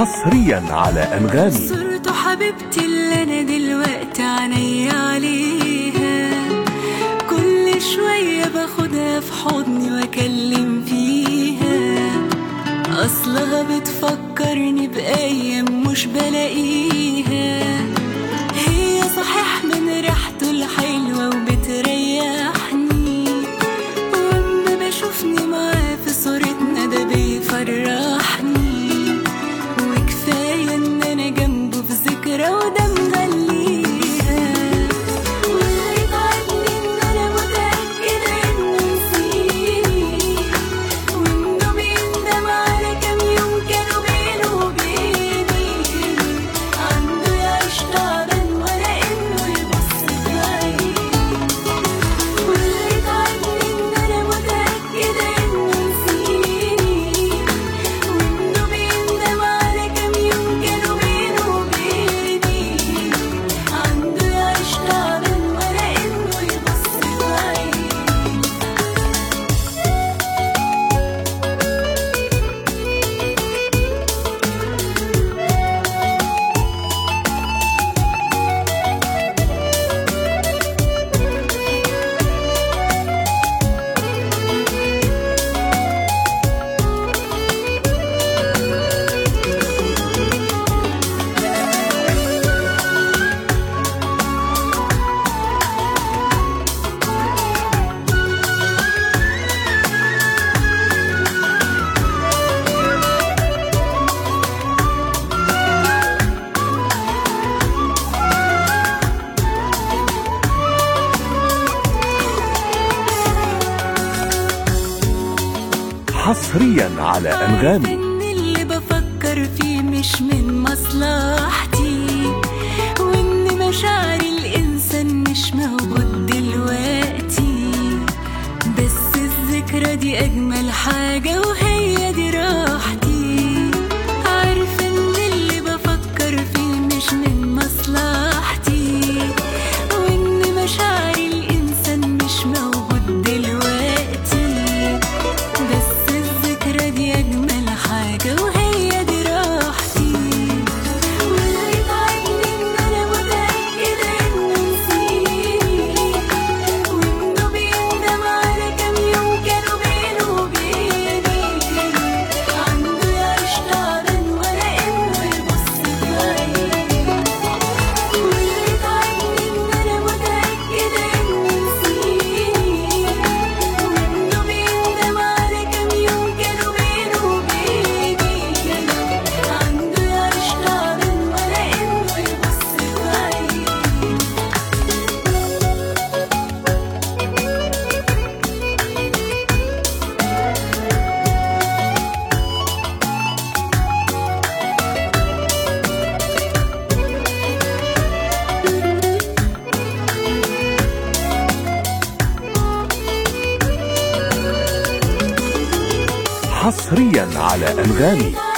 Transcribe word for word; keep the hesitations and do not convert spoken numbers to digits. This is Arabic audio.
حصريا على أنغامي. صورته حبيبتي اللي أنا دلوقتي عينيا عليها، كل شوية باخدها في حضني وأكلم فيها، أصلها بتفكرني بأيام مش بلاقيها. هي صحيح من ريحته الحلوة وبتريحني، وأما بشوفني معاه في صورتنا ده بيفرحني، وكفاية إن أنا جنبه في ذكرى وده مغليها. واللي يتعبني إن أنا متأكدة إنه نسيني، وإنه بيندم على كام يوم كانوا بينه وبيني، عنده يعيش تعبان ولا إنه يبص في عيني. واللي يتعبني إن أنا متأكدة إنه نسيني، وإنه بيندم على كام يوم كانوا بينه وبيني، عنده يعيش تعبان ولا إنه يبص في عيني. حصريا على أنغامي. إن اللي بفكر فيه مش من مصلحتي، وإن مشاعر الإنسان مش موجود دلوقتي، بس الذكرى دي أجمل حاجة وهي دي راحتي. عارفة إن اللي بفكر فيه مش من مصلحتي، وإن مشاعر الإنسان مش موجود دلوقتي، بس الذكرى دي أجمل حاجة وهي دي راحتي. واللي يتعبني إن أنا متأكدة إنه نسيني، وإنه بيندم على كام يوم كانوا بينه وبيني، عنده يعيش تعبان ولا إنه يبص في عيني. واللي يتعبني إن أنا متأكدة إنه نسيني، وإنه بيندم على كام يوم كانوا بينه وبيني، عنده يعيش تعبان ولا إنه يبص في عيني. حصريا على أنغامي.